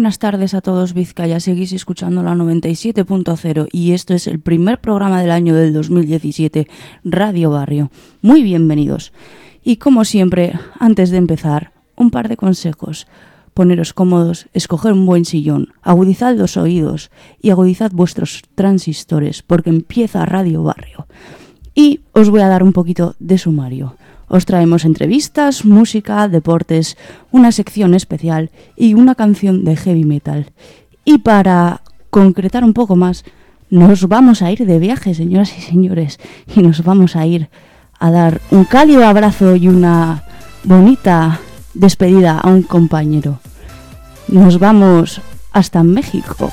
buenas tardes a todos Vizcaya, seguís escuchando la 97.0 y esto es el primer programa del año del 2017, Radio Barrio. Muy bienvenidos. Y como siempre, antes de empezar, un par de consejos. Poneros cómodos, escoger un buen sillón, agudizad los oídos y agudizad vuestros transistores porque empieza Radio Barrio. Y os voy a dar un poquito de sumario. Os traemos entrevistas, música, deportes, una sección especial y una canción de heavy metal. Y para concretar un poco más, nos vamos a ir de viaje, señoras y señores, y nos vamos a ir a dar un cálido abrazo y una bonita despedida a un compañero. Nos vamos hasta México.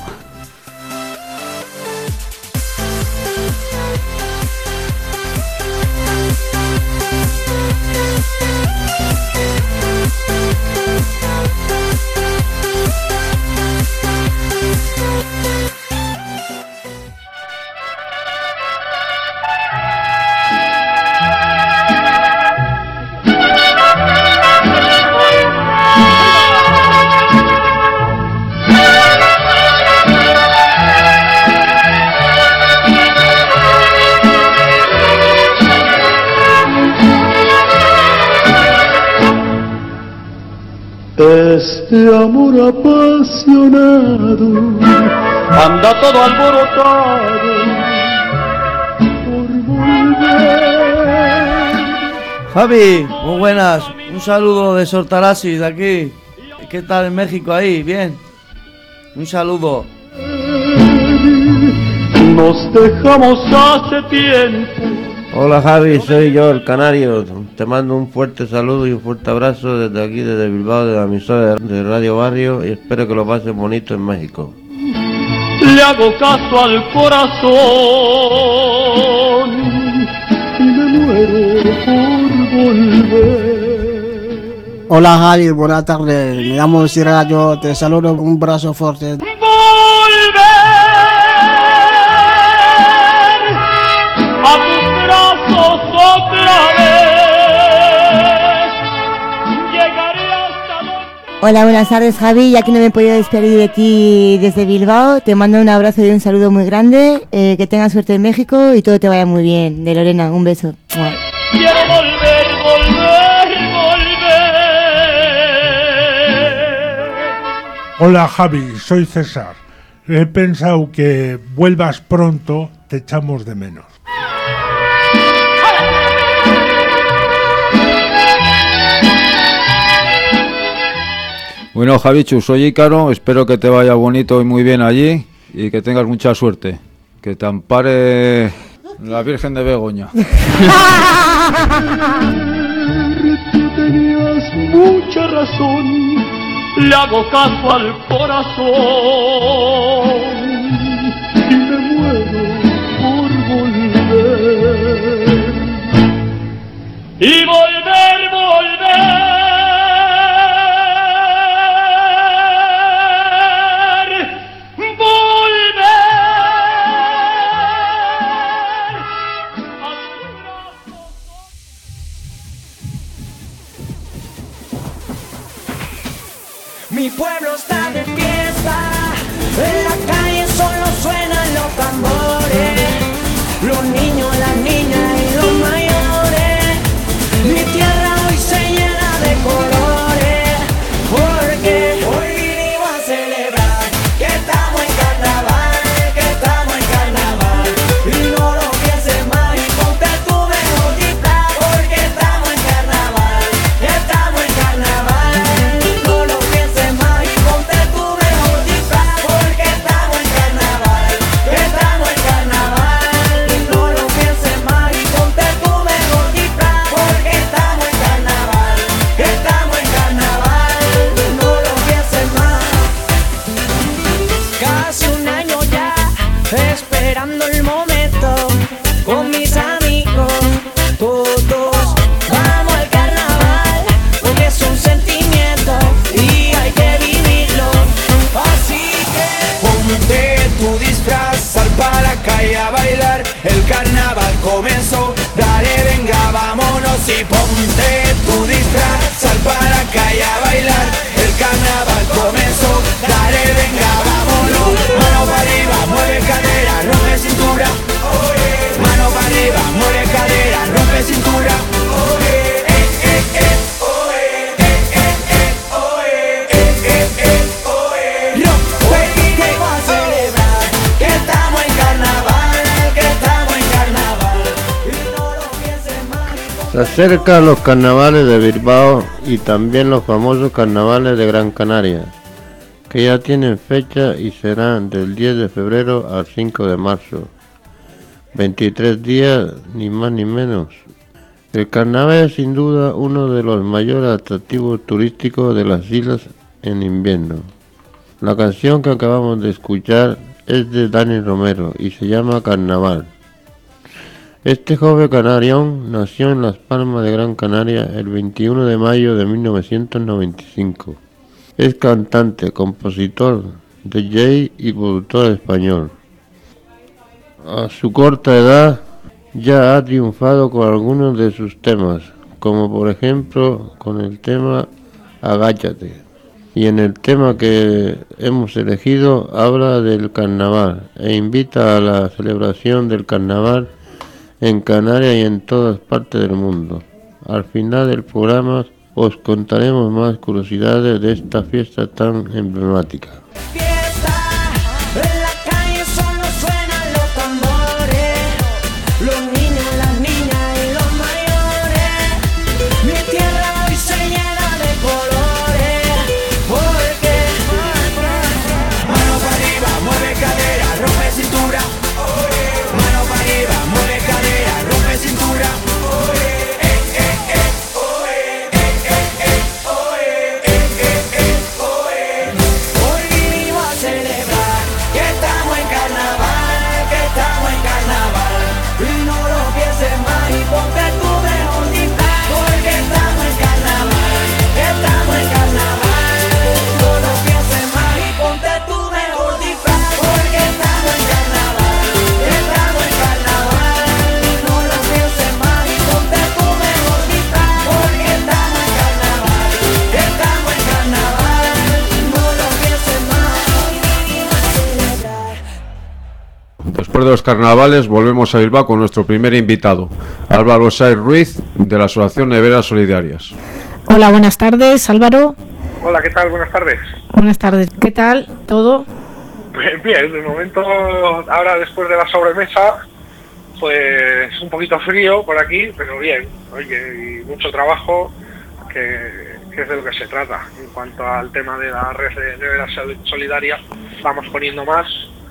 Este amor apasionado anda todo alborotado por volver. Javi, muy buenas, un saludo de Sortarasi de aquí. ¿Qué tal en México ahí? Bien, un saludo. Nos dejamos hace tiempo. Hola Javi, soy yo, el Canario. Te mando un fuerte saludo y un fuerte abrazo desde aquí, desde Bilbao, de la emisora de Radio Barrio, y espero que lo pasen bonito en México. Le hago caso al corazón y me muero por volver. Hola Javi, buenas tardes. Me llamo Sirayo, te saludo con un brazo fuerte. Hola, buenas tardes Javi, ya que no me he podido despedir de ti desde Bilbao, te mando un abrazo y un saludo muy grande, que tengas suerte en México y todo te vaya muy bien. De Lorena, un beso. Quiero volver. Hola Javi, soy César. He pensado que vuelvas pronto, te echamos de menos. Bueno, Javichu, soy Ícaro, espero que te vaya bonito y muy bien allí y que tengas mucha suerte. Que te ampare la Virgen de Begoña. Tú tenías mucha razón, le hago caso al corazón y me muero por volver. Y volver. Mi pueblo está de fiesta, en la calle solo suenan los tambores, los niños, las niñas y los mayores. Mi tierra hoy se llena de colores, porque hoy vinimos a celebrar que estamos en carnaval, y no lo pienses más y ponte tu mejor disfraz, porque estamos en carnaval, esperando el momento con mis amigos, todos vamos al carnaval, porque es un sentimiento y hay que vivirlo. Así que ponte tu disfraz, sal para la calle a bailar, el carnaval comenzó, dale venga vámonos y ponte tu disfraz, sal para la calle a bailar, el carnaval comenzó, dale Se acercan los carnavales de Bilbao y también los famosos carnavales de Gran Canaria, que ya tienen fecha y serán del 10 de febrero al 5 de marzo. 23 días, ni más ni menos. El carnaval es sin duda uno de los mayores atractivos turísticos de las islas en invierno. La canción que acabamos de escuchar es de Dani Romero y se llama Carnaval. Este joven canarión nació en Las Palmas de Gran Canaria el 21 de mayo de 1995. Es cantante, compositor, DJ y productor español. A su corta edad ya ha triunfado con algunos de sus temas, como por ejemplo con el tema Agáchate. Y en el tema que hemos elegido habla del carnaval e invita a la celebración del carnaval en Canarias y en todas partes del mundo. Al final del programa os contaremos más curiosidades de esta fiesta tan emblemática. En la calle solo suenan los tambores, los niños, las niñas y los mayores. Mi tierra hoy se llena de colores, porque mano para arriba, mueve cadera, rompe cintura. Mano para arriba, mueve cadera, rompe cintura. Hoy vinimos a celebrar que estamos en carnaval, que estamos en carnaval. Y no lo pienses más y ponte tu mejor disfraz, porque estamos en carnaval, estamos en carnaval. No lo pienses más y ponte tu mejor disfraz, porque estamos en carnaval, estamos en carnaval. No lo pienses más y ponte tu mejor disfraz, porque estamos en carnaval, estamos en carnaval. No lo pienses más, hoy vinimos a celebrar. Después de los carnavales volvemos a Bilbao con nuestro primer invitado, Álvaro Saiz Ruiz, de la Asociación Neveras Solidarias. Hola, buenas tardes, Álvaro. Hola, ¿qué tal? Buenas tardes. Buenas tardes. ¿Qué tal? ¿Todo? Bien, de momento, ahora después de la sobremesa, pues un poquito frío por aquí, pero bien. Oye, y mucho trabajo, que es de lo que se trata. En cuanto al tema de la red de neveras solidarias, vamos poniendo más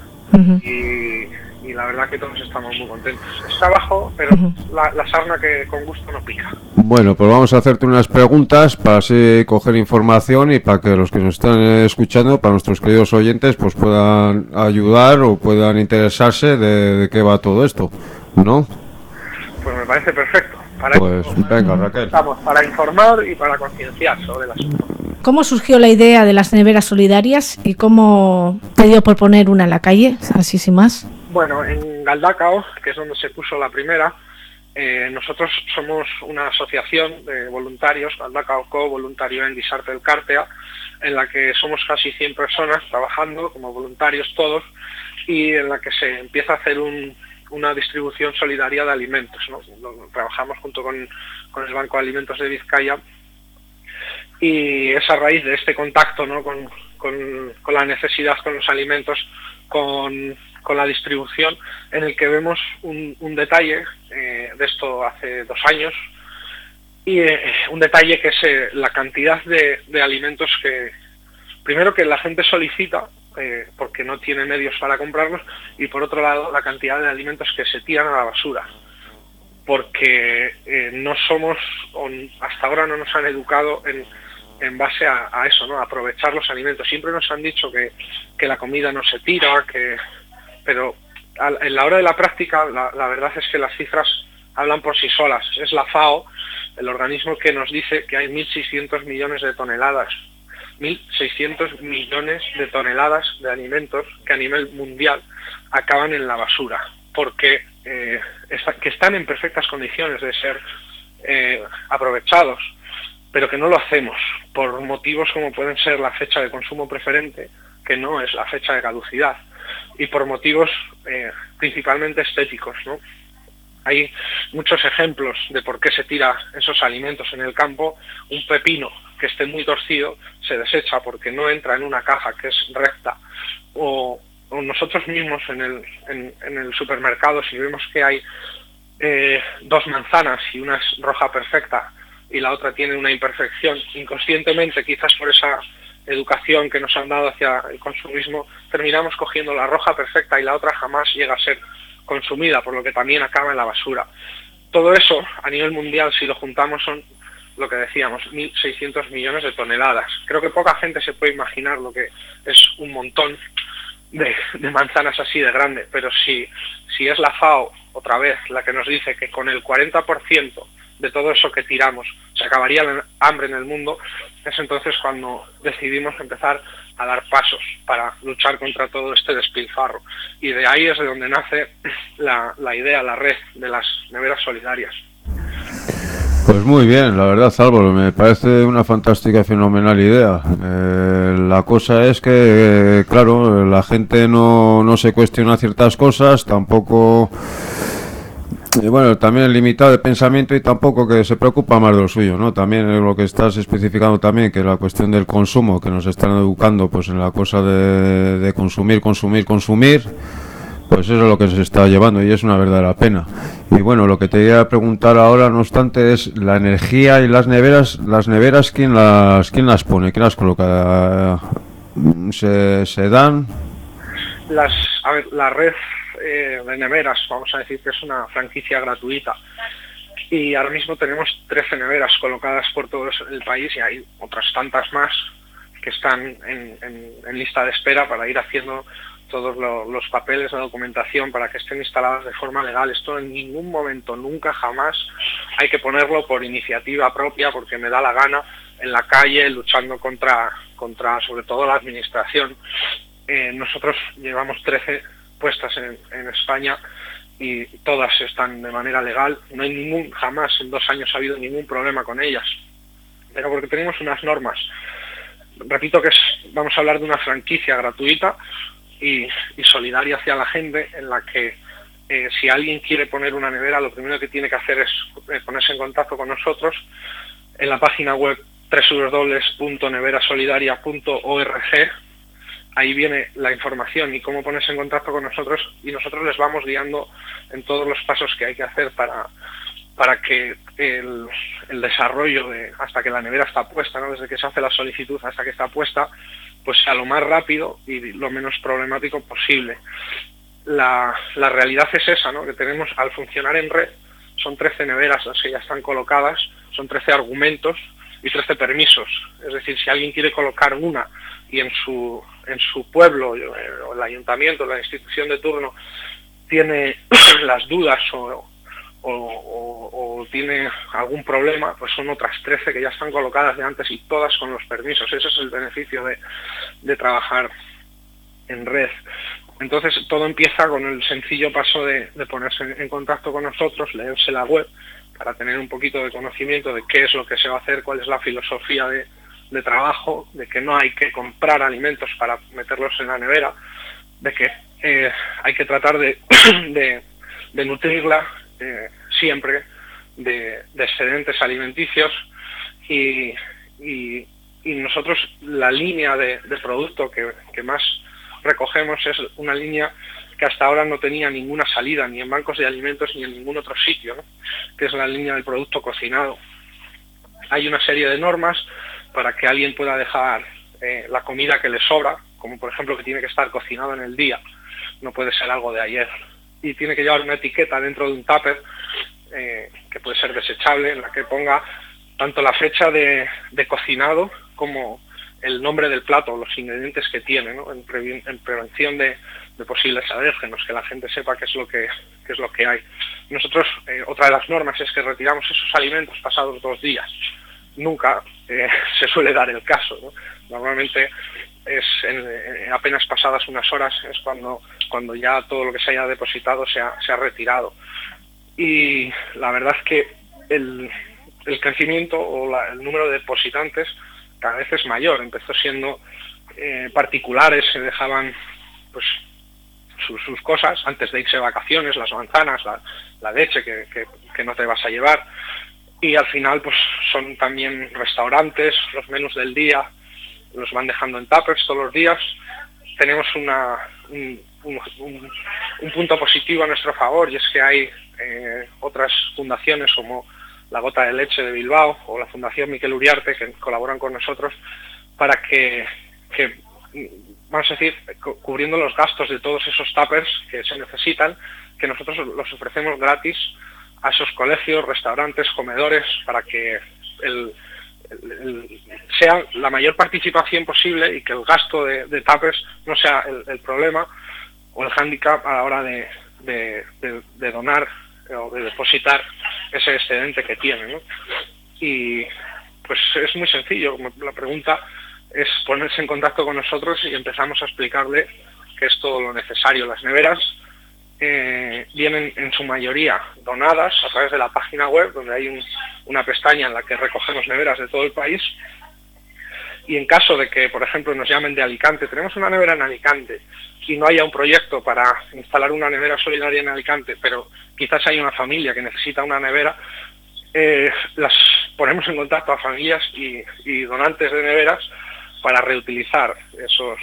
y la verdad que todos estamos muy contentos. Es trabajo, pero la sarna que con gusto no pica. Bueno, pues vamos a hacerte unas preguntas para así coger información y para que los que nos están escuchando, para nuestros queridos oyentes, pues puedan ayudar o puedan interesarse de qué va todo esto, ¿no? Pues me parece perfecto. Para Pues venga, Raquel. Estamos para informar y para concienciar sobre el asunto. ¿Cómo surgió la idea de las neveras solidarias y cómo te dio por poner una en la calle, así sin más? Bueno, en Galdakao, que es donde se puso la primera, nosotros somos una asociación de voluntarios, Galdakao Voluntario en Gizarte Elkartea, en la que somos casi 100 personas trabajando como voluntarios todos y en la que se empieza a hacer una distribución solidaria de alimentos, ¿no? Trabajamos junto con el Banco de Alimentos de Vizcaya y es a raíz de este contacto, ¿no? con la necesidad, con los alimentos, con la distribución, en el que vemos un detalle de esto hace 2 años, y un detalle que es la cantidad de alimentos que, primero, que la gente solicita, porque no tiene medios para comprarlos, y por otro lado la cantidad de alimentos que se tiran a la basura, porque no somos, o hasta ahora no nos han educado en base a eso, ¿no? A aprovechar los alimentos. Siempre nos han dicho que la comida no se tira, pero en la hora de la práctica la verdad es que las cifras hablan por sí solas. Es la FAO, el organismo que nos dice que hay 1.600 millones de toneladas. 1.600 millones de toneladas de alimentos que a nivel mundial acaban en la basura, porque que están en perfectas condiciones de ser aprovechados, pero que no lo hacemos por motivos como pueden ser la fecha de consumo preferente, que no es la fecha de caducidad, y por motivos principalmente estéticos, ¿no? Hay muchos ejemplos de por qué se tira esos alimentos en el campo. Un pepino que esté muy torcido se desecha porque no entra en una caja que es recta, o nosotros mismos en el supermercado, si vemos que hay 2 manzanas y una es roja perfecta y la otra tiene una imperfección, inconscientemente, quizás por esa educación que nos han dado hacia el consumismo, terminamos cogiendo la roja perfecta y la otra jamás llega a ser consumida, por lo que también acaba en la basura. Todo eso, a nivel mundial, si lo juntamos, son lo que decíamos, 1.600 millones de toneladas. Creo que poca gente se puede imaginar lo que es un montón de manzanas así de grande, pero si es la FAO, otra vez, la que nos dice que con el 40% de todo eso que tiramos se acabaría el hambre en el mundo, es entonces cuando decidimos empezar a dar pasos para luchar contra todo este despilfarro. Y de ahí es de donde nace la idea, la red de las neveras solidarias. Pues muy bien, la verdad, Álvaro, me parece una fantástica y fenomenal idea. La cosa es que, claro, la gente no se cuestiona ciertas cosas, tampoco... bueno, también el limitado de pensamiento y tampoco que se preocupa más de lo suyo, ¿no? También lo que estás especificando también, que la cuestión del consumo, que nos están educando pues en la cosa de consumir, pues eso es lo que se está llevando y es una verdadera pena. Y bueno, lo que te iba a preguntar ahora, no obstante, es la energía y las neveras, ¿quién las pone? ¿Quién las coloca? ¿Se dan? La red de neveras, vamos a decir que es una franquicia gratuita, y ahora mismo tenemos 13 neveras colocadas por todo el país y hay otras tantas más que están en lista de espera para ir haciendo todos los papeles, la documentación para que estén instaladas de forma legal. Esto en ningún momento, nunca, jamás hay que ponerlo por iniciativa propia porque me da la gana en la calle luchando contra sobre todo la administración. Nosotros llevamos 13 puestas en España y todas están de manera legal. No hay jamás en 2 años ha habido ningún problema con ellas, pero porque tenemos unas normas. Repito que vamos a hablar de una franquicia gratuita y solidaria hacia la gente, en la que si alguien quiere poner una nevera, lo primero que tiene que hacer es ponerse en contacto con nosotros en la página web www.neverasolidaria.org. Ahí viene la información y cómo ponerse en contacto con nosotros, y nosotros les vamos guiando en todos los pasos que hay que hacer para que el desarrollo hasta que la nevera está puesta, ¿no? Desde que se hace la solicitud hasta que está puesta, pues sea lo más rápido y lo menos problemático posible. La realidad es esa, ¿no? Que tenemos, al funcionar en red, son 13 neveras las que ya están colocadas, son 13 argumentos y 13 permisos. Es decir, si alguien quiere colocar una y en su pueblo, o el ayuntamiento, la institución de turno, tiene las dudas o tiene algún problema, pues son otras 13 que ya están colocadas de antes y todas con los permisos. Ese es el beneficio de trabajar en red. Entonces todo empieza con el sencillo paso de ponerse en contacto con nosotros, leerse la web para tener un poquito de conocimiento de qué es lo que se va a hacer, cuál es la filosofía de trabajo, de que no hay que comprar alimentos para meterlos en la nevera, de que hay que tratar de nutrirla siempre de excedentes alimenticios, y nosotros la línea de producto que más recogemos es una línea que hasta ahora no tenía ninguna salida, ni en bancos de alimentos ni en ningún otro sitio, ¿no? Que es la línea del producto cocinado. Hay una serie de normas para que alguien pueda dejar la comida que le sobra, como por ejemplo que tiene que estar cocinado en el día, no puede ser algo de ayer, y tiene que llevar una etiqueta dentro de un tupper que puede ser desechable, en la que ponga tanto la fecha de cocinado como el nombre del plato, los ingredientes que tiene, ¿no? En prevención de posibles alérgenos, que la gente sepa qué es lo que hay. Nosotros, otra de las normas es que retiramos esos alimentos pasados 2 días. Nunca se suele dar el caso, ¿no? Normalmente es apenas pasadas unas horas es cuando ya todo lo que se haya depositado se ha retirado. Y la verdad es que el crecimiento o el número de depositantes cada vez es mayor. Empezó siendo particulares, se dejaban pues sus cosas antes de irse de vacaciones, las manzanas, la leche que no te vas a llevar, y al final pues son también restaurantes, los menús del día los van dejando en tuppers todos los días. Tenemos un punto positivo a nuestro favor, y es que hay otras fundaciones como la Gota de Leche de Bilbao o la Fundación Miquel Uriarte que colaboran con nosotros para que vamos a decir, cubriendo los gastos de todos esos tuppers que se necesitan, que nosotros los ofrecemos gratis a esos colegios, restaurantes, comedores, para que sea la mayor participación posible y que el gasto de tuppers no sea el problema o el hándicap a la hora de donar o de depositar ese excedente que tiene, ¿no? Y pues es muy sencillo. La pregunta es ponerse en contacto con nosotros y empezamos a explicarle que es todo lo necesario. Las neveras vienen en su mayoría donadas a través de la página web, donde hay una pestaña en la que recogemos neveras de todo el país. Y en caso de que, por ejemplo, nos llamen de Alicante, tenemos una nevera en Alicante y no haya un proyecto para instalar una nevera solidaria en Alicante, pero quizás hay una familia que necesita una nevera, las ponemos en contacto a familias y donantes de neveras para reutilizar eso.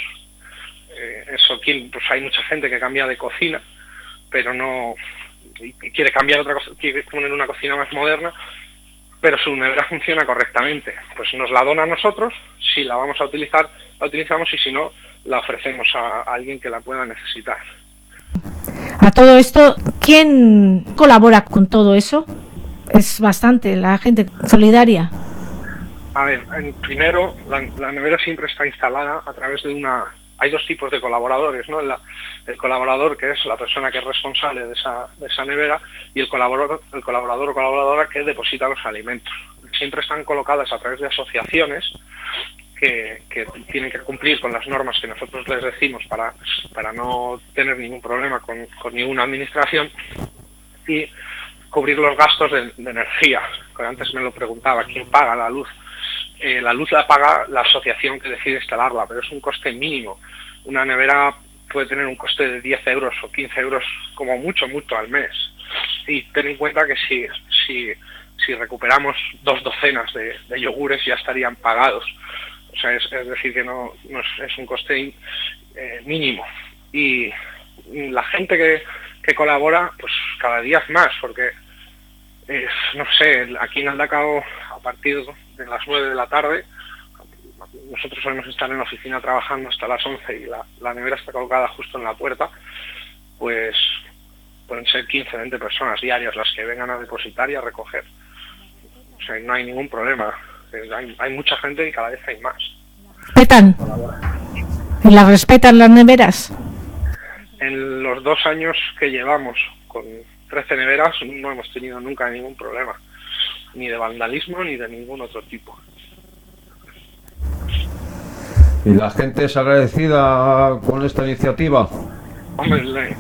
Pues hay mucha gente que cambia de cocina, pero no y quiere cambiar otra cosa, quiere poner una cocina más moderna, pero su nevera funciona correctamente. Pues nos la dona a nosotros, si la vamos a utilizar, la utilizamos, y si no, la ofrecemos a alguien que la pueda necesitar. A todo esto, ¿quién colabora con todo eso? Es bastante la gente solidaria. A ver, primero, la nevera siempre está instalada a través de hay dos tipos de colaboradores, ¿no? El colaborador, que es la persona que es responsable de esa nevera, y el colaborador o colaboradora que deposita los alimentos. Siempre están colocadas a través de asociaciones que tienen que cumplir con las normas que nosotros les decimos para no tener ningún problema con ninguna administración, y cubrir los gastos de energía. Antes me lo preguntaba, ¿quién paga la luz? La luz la paga la asociación que decide instalarla, pero es un coste mínimo. Una nevera puede tener un coste de 10 euros o 15 euros como mucho al mes. Y ten en cuenta que si recuperamos 2 docenas de yogures ya estarían pagados. O sea, es decir, que no es un coste mínimo. Y la gente que colabora, pues cada día es más, porque no sé, aquí en Aldacao, a partir de las 9 de la tarde, nosotros solemos estar en la oficina trabajando hasta las 11 y la nevera está colocada justo en la puerta, pues pueden ser 15, 20 personas diarias las que vengan a depositar y a recoger. O sea, no hay ningún problema. Hay mucha gente y cada vez hay más. ¿Respetan? ¿Y las respetan las neveras? En los 2 años que llevamos con 13 neveras no hemos tenido nunca ningún problema, ni de vandalismo ni de ningún otro tipo. ¿Y la gente es agradecida con esta iniciativa? Hombre,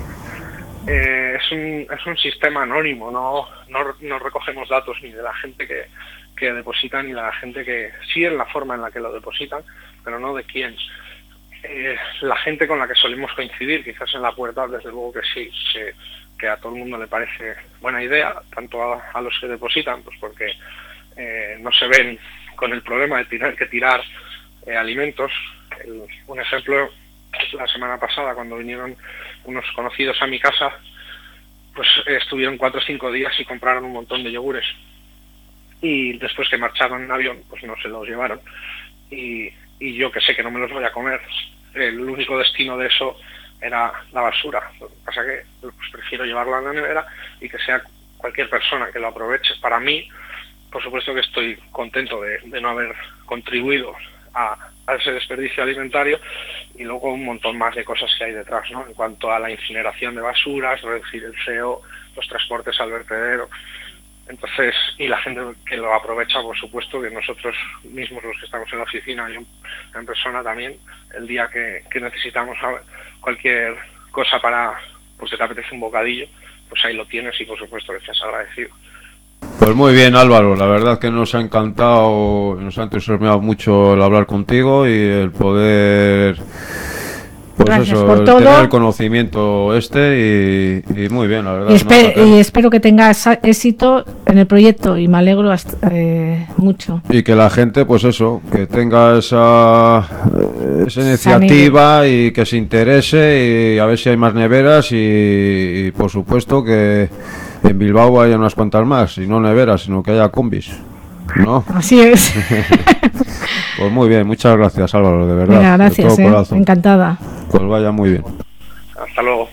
es un sistema anónimo, no recogemos datos ni de la gente que depositan ni de la gente que sí en la forma en la que lo depositan, pero no de quién. La gente con la que solemos coincidir, quizás en la puerta, desde luego que sí, que a todo el mundo le parece buena idea, tanto a los que depositan, pues porque no se ven con el problema de tener que tirar alimentos. Un ejemplo es la semana pasada, cuando vinieron unos conocidos a mi casa, pues estuvieron 4 o 5 días y compraron un montón de yogures, y después que marcharon en avión, pues no se los llevaron, y yo que sé que no me los voy a comer, el único destino de eso era la basura. Lo que pasa que pues, prefiero llevarlo a la nevera y que sea cualquier persona que lo aproveche. Para mí, por supuesto que estoy contento de no haber contribuido a ese desperdicio alimentario, y luego un montón más de cosas que hay detrás, ¿no? En cuanto a la incineración de basuras, reducir el CO, los transportes al vertedero. Entonces, y la gente que lo aprovecha, por supuesto, que nosotros mismos, los que estamos en la oficina y en persona también, el día que necesitamos cualquier cosa para, pues si te apetece un bocadillo, pues ahí lo tienes, y por supuesto que estás agradecido. Pues muy bien, Álvaro, la verdad que nos ha encantado, nos ha entusiasmado mucho el hablar contigo y el poder Pues Gracias eso, por todo. tener el conocimiento y muy bien, la verdad. Y espero que tengas éxito en el proyecto y me alegro mucho. Y que la gente, pues eso, que tenga esa iniciativa y que se interese y a ver si hay más neveras y por supuesto que en Bilbao haya unas cuantas más, y no neveras, sino que haya combis, ¿no? Así es. Pues muy bien, muchas gracias, Álvaro, de verdad. Venga, gracias, de todo corazón. Encantada. Pues vaya muy bien. Hasta luego.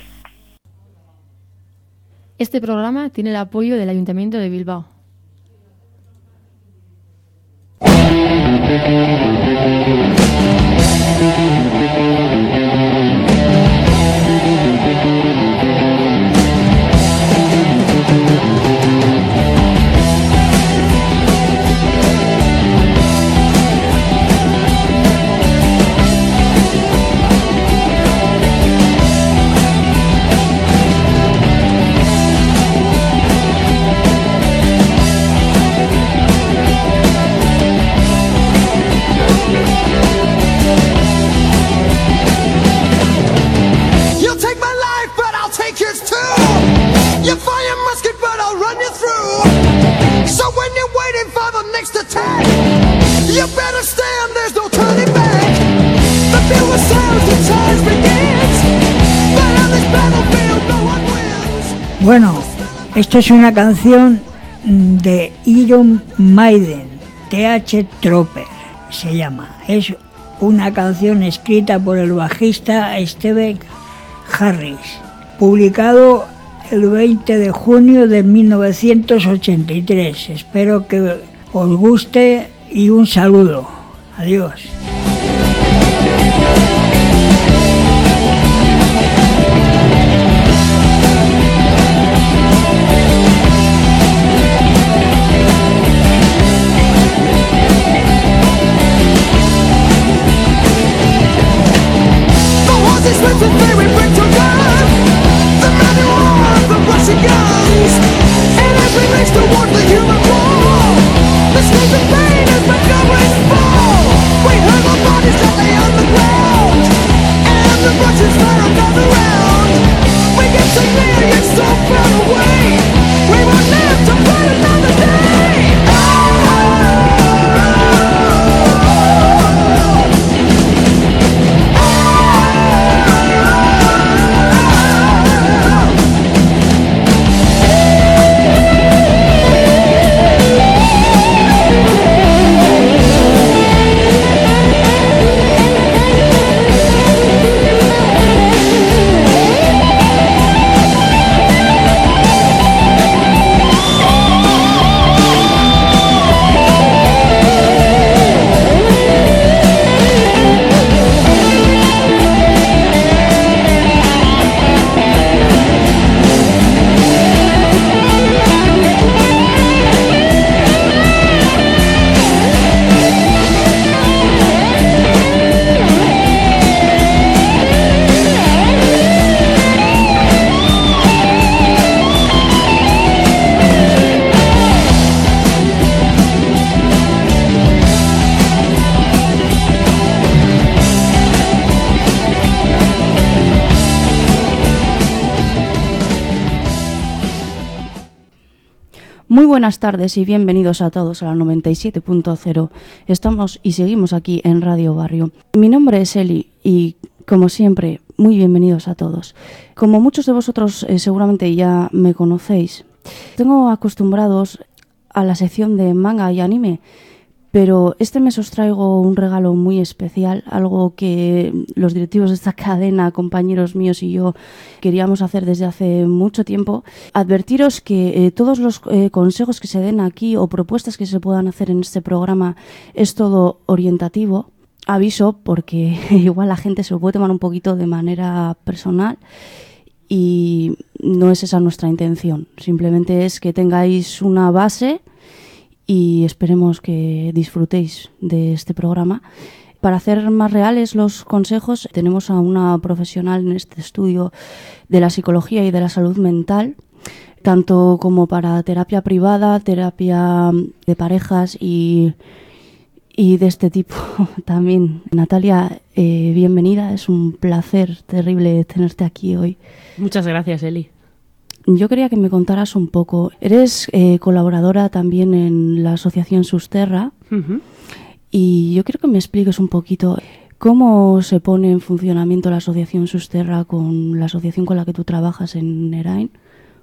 Este programa tiene el apoyo del Ayuntamiento de Bilbao. Bueno, esto es una canción de Iron Maiden, TH Trooper se llama. Es una canción escrita por el bajista Steve Harris, publicado el 20 de junio de 1983. Espero que os guste y un saludo. Adiós. Muy buenas tardes y bienvenidos a todos a la 97.0. Estamos y seguimos aquí en Radio Barrio. Mi nombre es Eli y, como siempre, muy bienvenidos a todos. Como muchos de vosotros seguramente ya me conocéis, tengo acostumbrados a la sección de manga y anime, pero este mes os traigo un regalo muy especial, algo que los directivos de esta cadena, compañeros míos y yo queríamos hacer desde hace mucho tiempo. Advertiros que todos los consejos que se den aquí o propuestas que se puedan hacer en este programa es todo orientativo. Aviso porque igual la gente se lo puede tomar un poquito de manera personal y no es esa nuestra intención. Simplemente es que tengáis una base y esperemos que disfrutéis de este programa. Para hacer más reales los consejos, tenemos a una profesional en este estudio de la psicología y de la salud mental, tanto como para terapia privada, terapia de parejas y y de este tipo también. Natalia, bienvenida, es un placer terrible tenerte aquí hoy. Muchas gracias, Eli. Yo quería que me contaras un poco. Eres colaboradora también en la asociación Susterra. Y yo quiero que me expliques un poquito cómo se pone en funcionamiento la asociación Susterra con la asociación con la que tú trabajas en Nerain.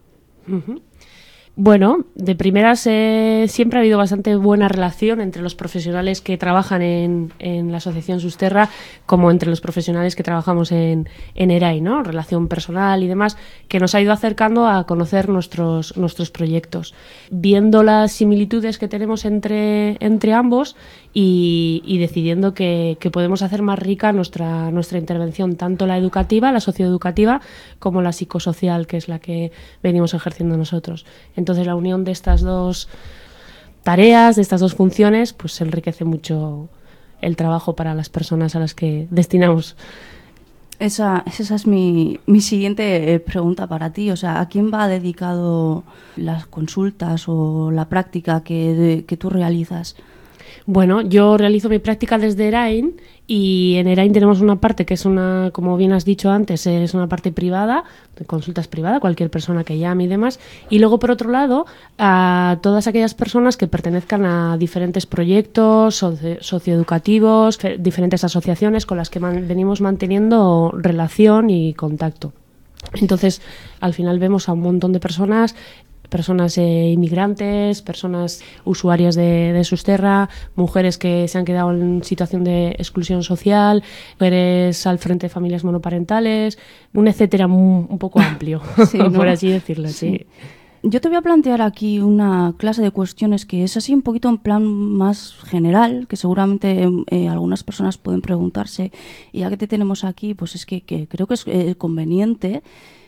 Bueno, de primeras siempre ha habido bastante buena relación entre los profesionales que trabajan en la asociación Susterra como entre los profesionales que trabajamos en ERAI, ¿no? Relación personal y demás, que nos ha ido acercando a conocer nuestros proyectos. Viendo las similitudes que tenemos entre ambos y decidiendo que podemos hacer más rica nuestra intervención, tanto la educativa, la socioeducativa, como la psicosocial, que es la que venimos ejerciendo nosotros. Entonces la unión de estas dos tareas, de estas dos funciones, pues enriquece mucho el trabajo para las personas a las que destinamos. Esa es mi siguiente pregunta para ti. O sea, ¿a quién va dedicado las consultas o la práctica que tú realizas? Bueno, yo realizo mi práctica desde ERAIN y en ERAIN tenemos una parte que es una, como bien has dicho antes, es una parte privada, de consultas privadas, cualquier persona que llame y demás. Y luego, por otro lado, a todas aquellas personas que pertenezcan a diferentes proyectos socioeducativos, diferentes asociaciones con las que venimos manteniendo relación y contacto. Entonces, al final vemos a un montón de personas inmigrantes, personas usuarias de Susterra, mujeres que se han quedado en situación de exclusión social, mujeres al frente de familias monoparentales, un etcétera un poco amplio, sí, ¿no? Por así decirlo, sí. Yo te voy a plantear aquí una clase de cuestiones que es así un poquito en plan más general, que seguramente algunas personas pueden preguntarse, y ya que te tenemos aquí, pues es que creo que es conveniente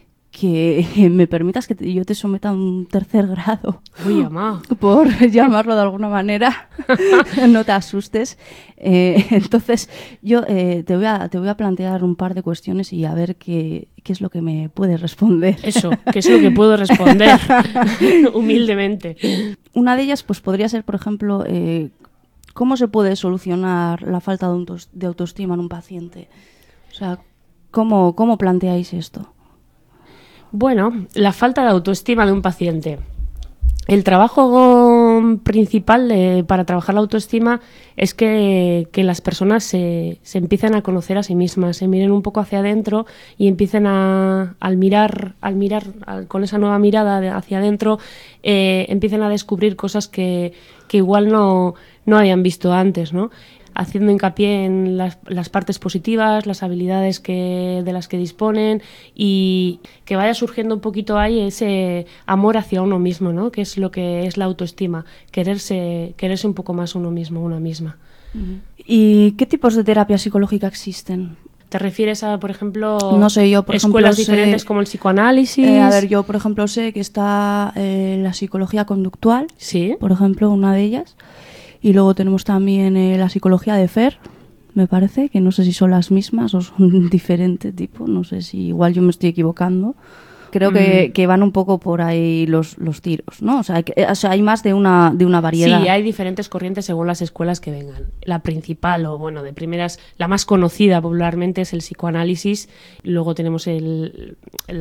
que me permitas que yo te someta a un tercer grado. Uy, mamá. Por llamarlo de alguna manera. No te asustes. Entonces, yo te voy a plantear un par de cuestiones y a ver qué es lo que me puedes responder. Eso, qué es lo que puedo responder humildemente. Una de ellas, pues podría ser, por ejemplo, ¿cómo se puede solucionar la falta de autoestima en un paciente? O sea, ¿cómo planteáis esto? Bueno, la falta de autoestima de un paciente. El trabajo principal para trabajar la autoestima es que las personas se empiecen a conocer a sí mismas, se miren un poco hacia adentro y empiecen al mirar con esa nueva mirada hacia adentro, empiecen a descubrir cosas que igual no habían visto antes, ¿no? Haciendo hincapié en las partes positivas, las habilidades de las que disponen y que vaya surgiendo un poquito ahí ese amor hacia uno mismo, ¿no? Que es lo que es la autoestima, quererse un poco más uno mismo, una misma. ¿Y qué tipos de terapia psicológica existen? ¿Te refieres a, por ejemplo, no sé, yo, por escuelas ejemplo, diferentes como el psicoanálisis? A ver, yo, por ejemplo, sé que está la psicología conductual, ¿sí? Por ejemplo, una de ellas. Y luego tenemos también la psicología de Fer, me parece, que no sé si son las mismas o son diferente tipo, no sé si igual yo me estoy equivocando. Creo que van un poco por ahí los tiros, ¿no? O sea, hay más de una variedad. Sí, hay diferentes corrientes según las escuelas que vengan. La principal, o bueno, de primeras, la más conocida popularmente es el psicoanálisis. Luego tenemos el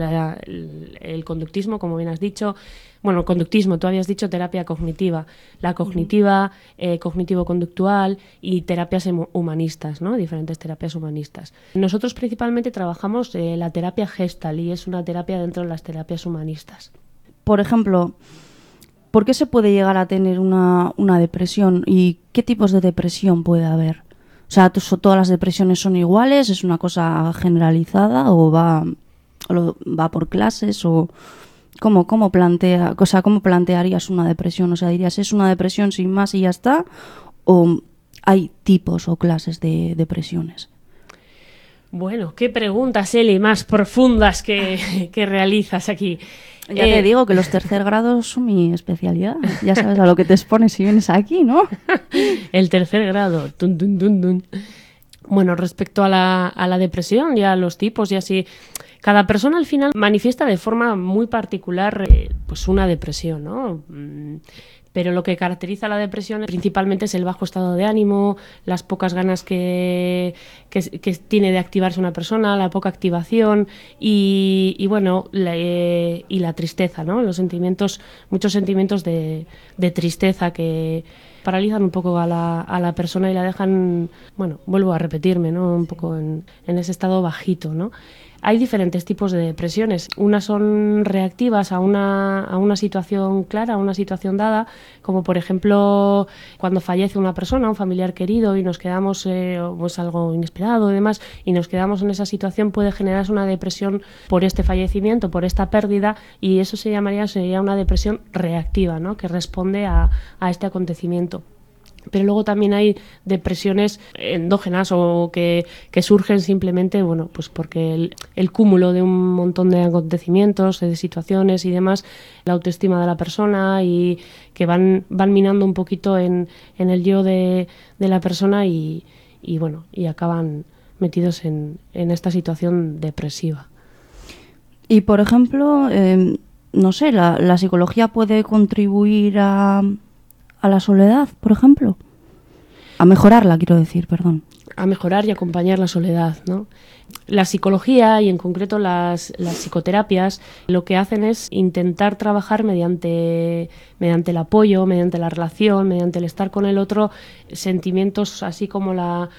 conductismo, como bien has dicho. Bueno, conductismo, tú habías dicho terapia cognitiva. La cognitiva, cognitivo-conductual y terapias humanistas, ¿no? Diferentes terapias humanistas. Nosotros principalmente trabajamos la terapia Gestalt y es una terapia dentro de las terapias humanistas. Por ejemplo, ¿por qué se puede llegar a tener una depresión y qué tipos de depresión puede haber? O sea, ¿todas las depresiones son iguales? ¿Es una cosa generalizada o va por clases o...? ¿Cómo plantearías una depresión? O sea, dirías, ¿es una depresión sin más y ya está? ¿O hay tipos o clases de depresiones? Bueno, qué preguntas, Eli, más profundas que realizas aquí. Ya te digo que los tercer grados son mi especialidad. Ya sabes a lo que te expones si vienes aquí, ¿no? El tercer grado. Tun, tun, tun, tun. Bueno, respecto a la depresión y a los tipos y así... Cada persona al final manifiesta de forma muy particular pues una depresión, ¿no? Pero lo que caracteriza la depresión principalmente es el bajo estado de ánimo, las pocas ganas que tiene de activarse una persona, la poca activación y bueno, la tristeza, ¿no? Los sentimientos, muchos sentimientos de tristeza que paralizan un poco a la persona y la dejan, bueno, vuelvo a repetirme, ¿no? Un poco en ese estado bajito, ¿no? Hay diferentes tipos de depresiones. Unas son reactivas a una situación clara, a una situación dada, como por ejemplo cuando fallece una persona, un familiar querido, y nos quedamos, pues algo inesperado y demás, y nos quedamos en esa situación, puede generarse una depresión por este fallecimiento, por esta pérdida, y eso sería una depresión reactiva, ¿no? Que responde a este acontecimiento. Pero luego también hay depresiones endógenas o que surgen simplemente, bueno, pues porque el cúmulo de un montón de acontecimientos, de situaciones y demás, la autoestima de la persona y que van minando un poquito en el yo de la persona y bueno, y acaban metidos en esta situación depresiva. Y por ejemplo, no sé, la psicología puede contribuir a la soledad, por ejemplo. A mejorarla, quiero decir, perdón. A mejorar y acompañar la soledad, ¿no? La psicología y en concreto las psicoterapias lo que hacen es intentar trabajar mediante el apoyo, mediante la relación, mediante el estar con el otro, sentimientos así como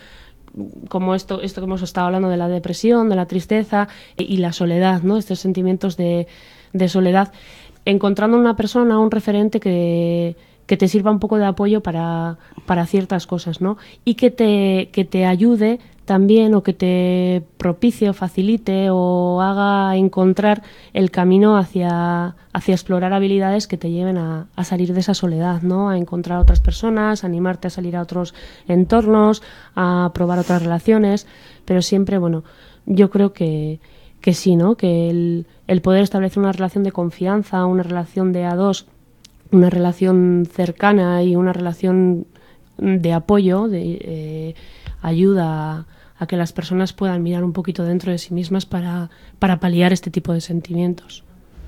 esto que hemos estado hablando de la depresión, de la tristeza y la soledad, ¿no? Estos sentimientos de soledad, encontrando una persona, un referente que te sirva un poco de apoyo para ciertas cosas, ¿no? Y que te ayude también o que te propicie o facilite o haga encontrar el camino hacia explorar habilidades que te lleven a salir de esa soledad, ¿no? A encontrar a otras personas, a animarte a salir a otros entornos, a probar otras relaciones, pero siempre, bueno, yo creo que sí, ¿no? Que el poder establecer una relación de confianza, una relación de a dos, una relación cercana y una relación de apoyo, ayuda a que las personas puedan mirar un poquito dentro de sí mismas para paliar este tipo de sentimientos.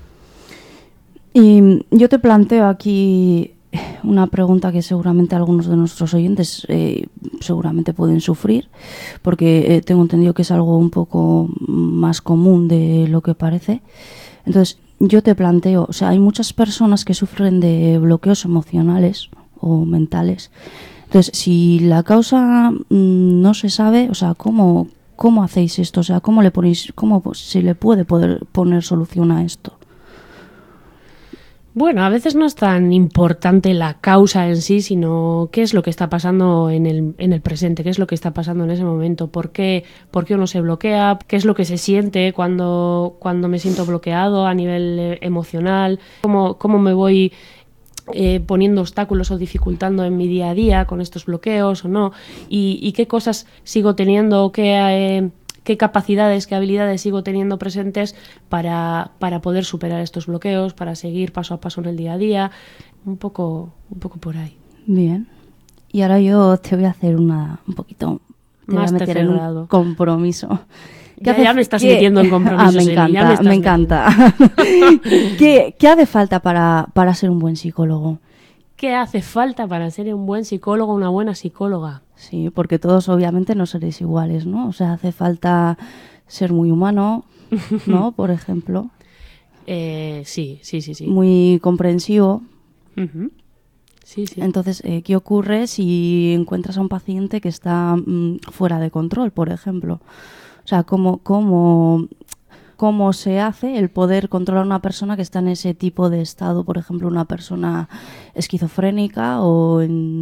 Y yo te planteo aquí una pregunta que seguramente algunos de nuestros oyentes seguramente pueden sufrir, porque tengo entendido que es algo un poco más común de lo que parece. Entonces, yo te planteo, o sea, hay muchas personas que sufren de bloqueos emocionales o mentales. Entonces, si la causa no se sabe, o sea, ¿cómo hacéis esto? O sea, ¿cómo se le puede poder poner solución a esto? Bueno, a veces no es tan importante la causa en sí, sino qué es lo que está pasando en el presente, qué es lo que está pasando en ese momento, por qué uno se bloquea, qué es lo que se siente cuando me siento bloqueado a nivel emocional, cómo me voy poniendo obstáculos o dificultando en mi día a día con estos bloqueos o no, y qué cosas sigo teniendo, qué capacidades, qué habilidades sigo teniendo presentes para poder superar estos bloqueos, para seguir paso a paso en el día a día, un poco por ahí. Bien. Y ahora yo te voy a hacer un poquito, te voy a meter en un compromiso. Ya me estás metiendo en compromisos. Me encanta. ¿Qué hace falta para ser un buen psicólogo? ¿Qué hace falta para ser un buen psicólogo, una buena psicóloga? Sí, porque todos obviamente no seréis iguales, ¿no? O sea, hace falta ser muy humano, ¿no? Por ejemplo. Sí. Muy comprensivo. Uh-huh. Sí. Entonces, ¿qué ocurre si encuentras a un paciente que está fuera de control, por ejemplo? O sea, ¿cómo se hace el poder controlar a una persona que está en ese tipo de estado? Por ejemplo, una persona esquizofrénica o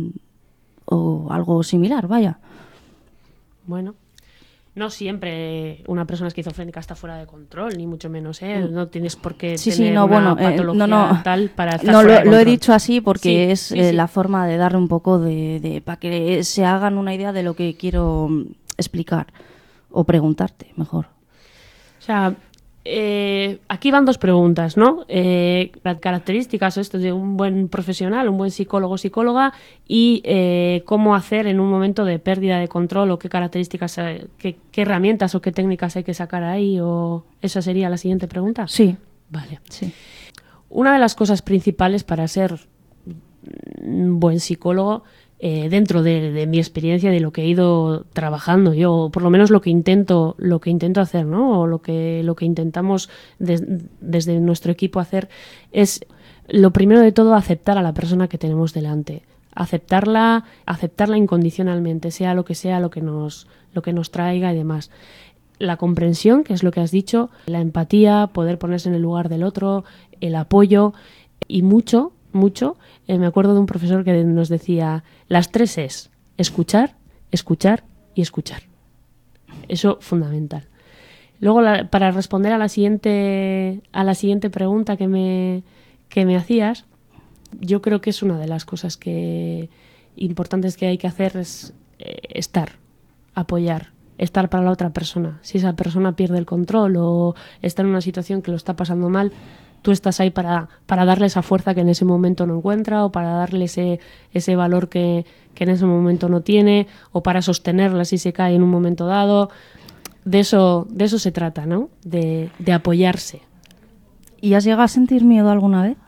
algo similar, vaya. Bueno, no siempre una persona esquizofrénica está fuera de control, ni mucho menos, ¿eh? No tienes por qué tener una patología tal para estar fuera de control. Lo he dicho así porque es la forma de darle un poco para que se hagan una idea de lo que quiero explicar o preguntarte mejor. O sea, aquí van dos preguntas, ¿no? Las características de un buen profesional, un buen psicólogo o psicóloga y cómo hacer en un momento de pérdida de control o qué características, qué herramientas o qué técnicas hay que sacar ahí, o esa sería la siguiente pregunta. Sí. Vale. Sí. Una de las cosas principales para ser buen psicólogo dentro de mi experiencia, de lo que he ido trabajando yo, por lo menos lo que intento hacer, ¿no? O lo que intentamos desde nuestro equipo hacer es, lo primero de todo, aceptar a la persona que tenemos delante, aceptarla incondicionalmente, sea lo que nos traiga y demás. La comprensión, que es lo que has dicho, la empatía, poder ponerse en el lugar del otro, el apoyo y mucho. Me acuerdo de un profesor que nos decía, las 3 es escuchar, escuchar y escuchar. Eso fundamental. Luego, para responder a la siguiente pregunta que me hacías, yo creo que es una de las cosas importantes que hay que hacer es estar, apoyar, estar para la otra persona. Si esa persona pierde el control o está en una situación que lo está pasando mal, tú estás ahí para darle esa fuerza que en ese momento no encuentra, o para darle ese valor que en ese momento no tiene, o para sostenerla si se cae en un momento dado. De eso se trata, ¿no? De apoyarse. ¿Y has llegado a sentir miedo alguna vez?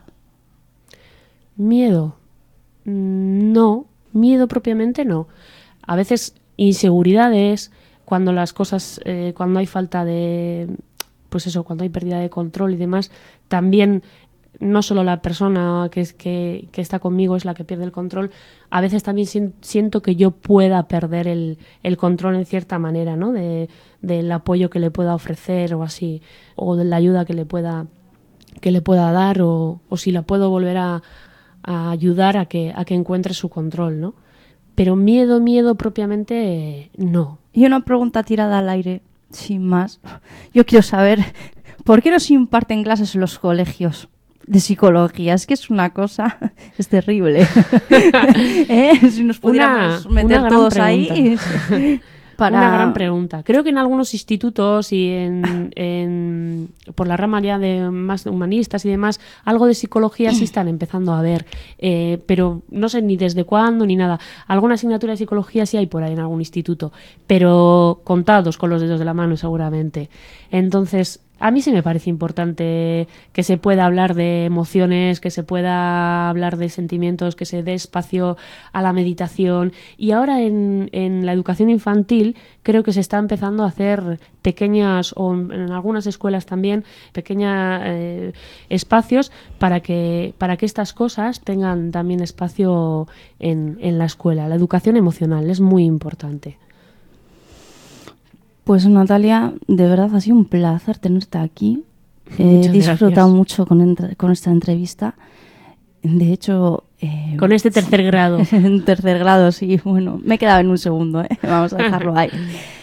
¿Miedo? No. Miedo propiamente no. A veces inseguridades, cuando las cosas, cuando hay falta de... pues eso, cuando hay pérdida de control y demás, también no solo la persona que está conmigo es la que pierde el control, a veces también siento que yo pueda perder el control en cierta manera, ¿no? Del apoyo que le pueda ofrecer o así, o de la ayuda que le pueda dar, o si la puedo volver a ayudar a que encuentre su control, ¿no? Pero miedo propiamente no. Y una pregunta tirada al aire, sin más. Yo quiero saber, ¿por qué no se imparten clases en los colegios de psicología? Es que es una cosa, es terrible. Si nos pudiéramos meter todos ahí. Una gran pregunta. Creo que en algunos institutos y por la rama ya de más humanistas y demás, algo de psicología sí están empezando a ver, pero no sé ni desde cuándo ni nada. Alguna asignatura de psicología sí hay por ahí en algún instituto, pero contados con los dedos de la mano seguramente. Entonces, a mí sí me parece importante que se pueda hablar de emociones, que se pueda hablar de sentimientos, que se dé espacio a la meditación. Y ahora en la educación infantil creo que se está empezando a hacer pequeñas, o en algunas escuelas también, pequeños espacios para que estas cosas tengan también espacio en la escuela. La educación emocional es muy importante. Pues Natalia, de verdad ha sido un placer tenerte aquí. He disfrutado mucho con esta entrevista. De hecho... con este tercer grado. En tercer grado, sí. Bueno, me he quedado en un segundo, vamos a dejarlo ahí.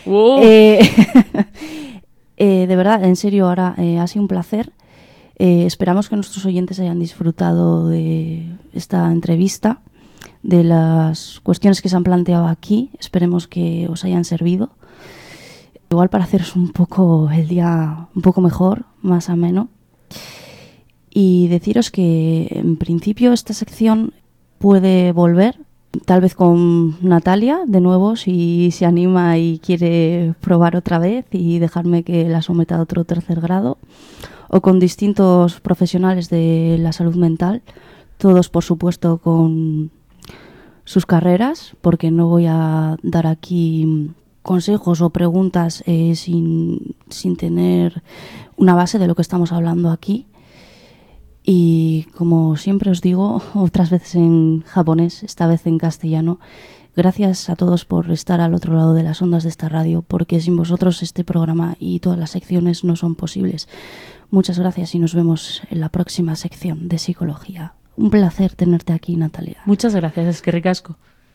De verdad, en serio, ahora ha sido un placer. Esperamos que nuestros oyentes hayan disfrutado de esta entrevista, de las cuestiones que se han planteado aquí. Esperemos que os hayan servido. Igual para haceros un poco el día un poco mejor, más ameno. Y deciros que en principio esta sección puede volver, tal vez con Natalia de nuevo, si se anima y quiere probar otra vez y dejarme que la someta a otro tercer grado, o con distintos profesionales de la salud mental, todos por supuesto con sus carreras, porque no voy a dar aquí consejos o preguntas sin tener una base de lo que estamos hablando aquí. Y como siempre os digo, otras veces en japonés, esta vez en castellano, gracias a todos por estar al otro lado de las ondas de esta radio, porque sin vosotros este programa y todas las secciones no son posibles. Muchas gracias y nos vemos en la próxima sección de psicología. Un placer tenerte aquí, Natalia. Muchas gracias, es que ricasco.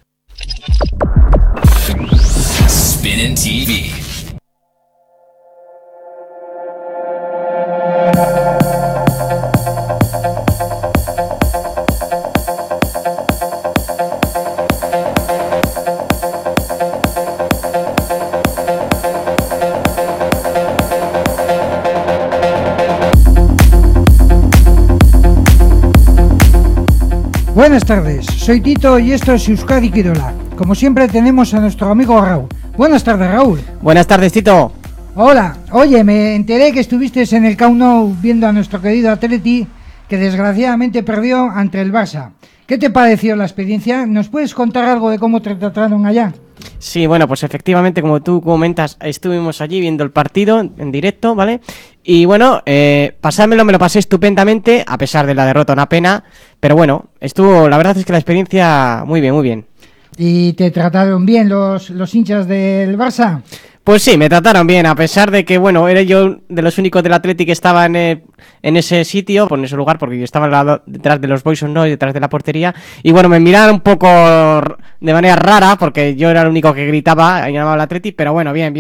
Spinning TV. Buenas tardes, soy Tito y esto es Euskadi Kirola. Como siempre tenemos a nuestro amigo Raúl. Buenas tardes, Raúl. Buenas tardes, Tito. Hola, oye, me enteré que estuviste en el Camp Nou viendo a nuestro querido Atleti que desgraciadamente perdió ante el Barça. ¿Qué te pareció la experiencia? ¿Nos puedes contar algo de cómo te trataron allá? Sí, bueno, pues efectivamente, como tú comentas, estuvimos allí viendo el partido en directo, ¿vale? Y bueno, pasármelo, me lo pasé estupendamente, a pesar de la derrota, una pena, pero bueno, la verdad es que la experiencia muy bien, muy bien. ¿Y te trataron bien los hinchas del Barça? Pues sí, me trataron bien, a pesar de que, bueno, era yo de los únicos del Athletic que estaba en ese sitio, en ese lugar, porque yo estaba detrás de los Boysons, ¿no?, y detrás de la portería, y bueno, me miraron un poco de manera rara, porque yo era el único que gritaba y llamaba al Athletic, pero bueno, bien.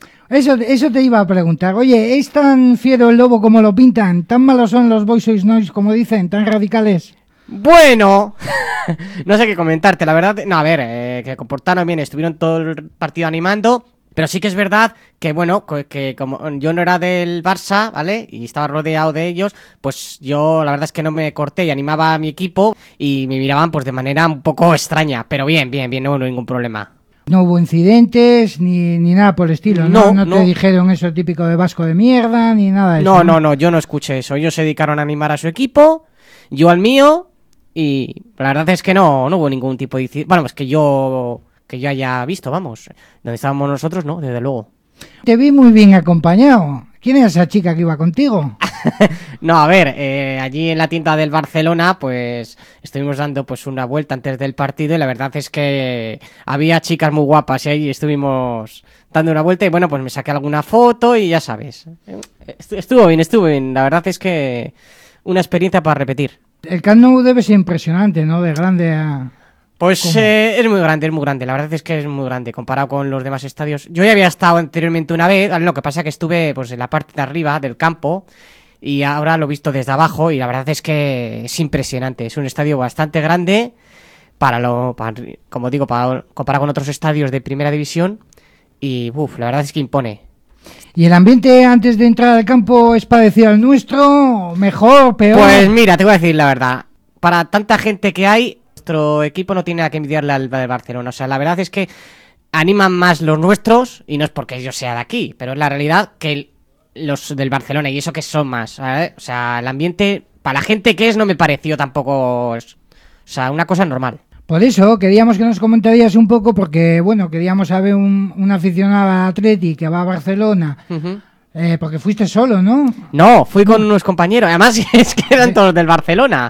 Eso te iba a preguntar. Oye, ¿es tan fiero el lobo como lo pintan? ¿Tan malos son los Boysons Noise como dicen? ¿Tan radicales? Bueno, no sé qué comentarte, la verdad. No, a ver, que comportaron bien, estuvieron todo el partido animando. Pero sí que es verdad que, bueno, que como yo no era del Barça, ¿vale? Y estaba rodeado de ellos, pues yo la verdad es que no me corté y animaba a mi equipo y me miraban pues de manera un poco extraña. Pero bien, no hubo ningún problema. No hubo incidentes ni nada por el estilo, ¿no? No te dijeron eso típico de vasco de mierda ni nada de eso. No, yo no escuché eso. Ellos se dedicaron a animar a su equipo, yo al mío, y la verdad es que no hubo ningún tipo de incidente. Bueno, pues que yo haya visto, vamos, donde estábamos nosotros, no, desde luego. Te vi muy bien acompañado. ¿Quién era esa chica que iba contigo? No, a ver, allí en la tienda del Barcelona, pues estuvimos dando pues una vuelta antes del partido y la verdad es que había chicas muy guapas y ahí estuvimos dando una vuelta y bueno, pues me saqué alguna foto y ya sabes. Estuvo bien, la verdad es que una experiencia para repetir. El Camp Nou debe ser impresionante, ¿no? De grande a... Pues es muy grande, la verdad es que es muy grande comparado con los demás estadios. Yo ya había estado anteriormente una vez, lo que pasa que estuve pues en la parte de arriba del campo y ahora lo he visto desde abajo y la verdad es que es impresionante. Es un estadio bastante grande como digo, comparado con otros estadios de primera división y la verdad es que impone. ¿Y el ambiente antes de entrar al campo es parecido al nuestro? ¿Mejor? ¿Peor? Pues mira, te voy a decir la verdad, para tanta gente que hay, nuestro equipo no tiene nada que envidiarle al de Barcelona. O sea, la verdad es que animan más los nuestros, y no es porque yo sea de aquí, pero es la realidad que los del Barcelona, y eso que son más, ¿sabes? O sea, el ambiente, para la gente que es, no me pareció tampoco, o sea, una cosa normal. Por eso, queríamos que nos comentarías un poco, porque, bueno, queríamos saber un aficionado al Atleti que va a Barcelona... porque fuiste solo, ¿no? No, fui con unos compañeros. Además, es que eran todos del Barcelona.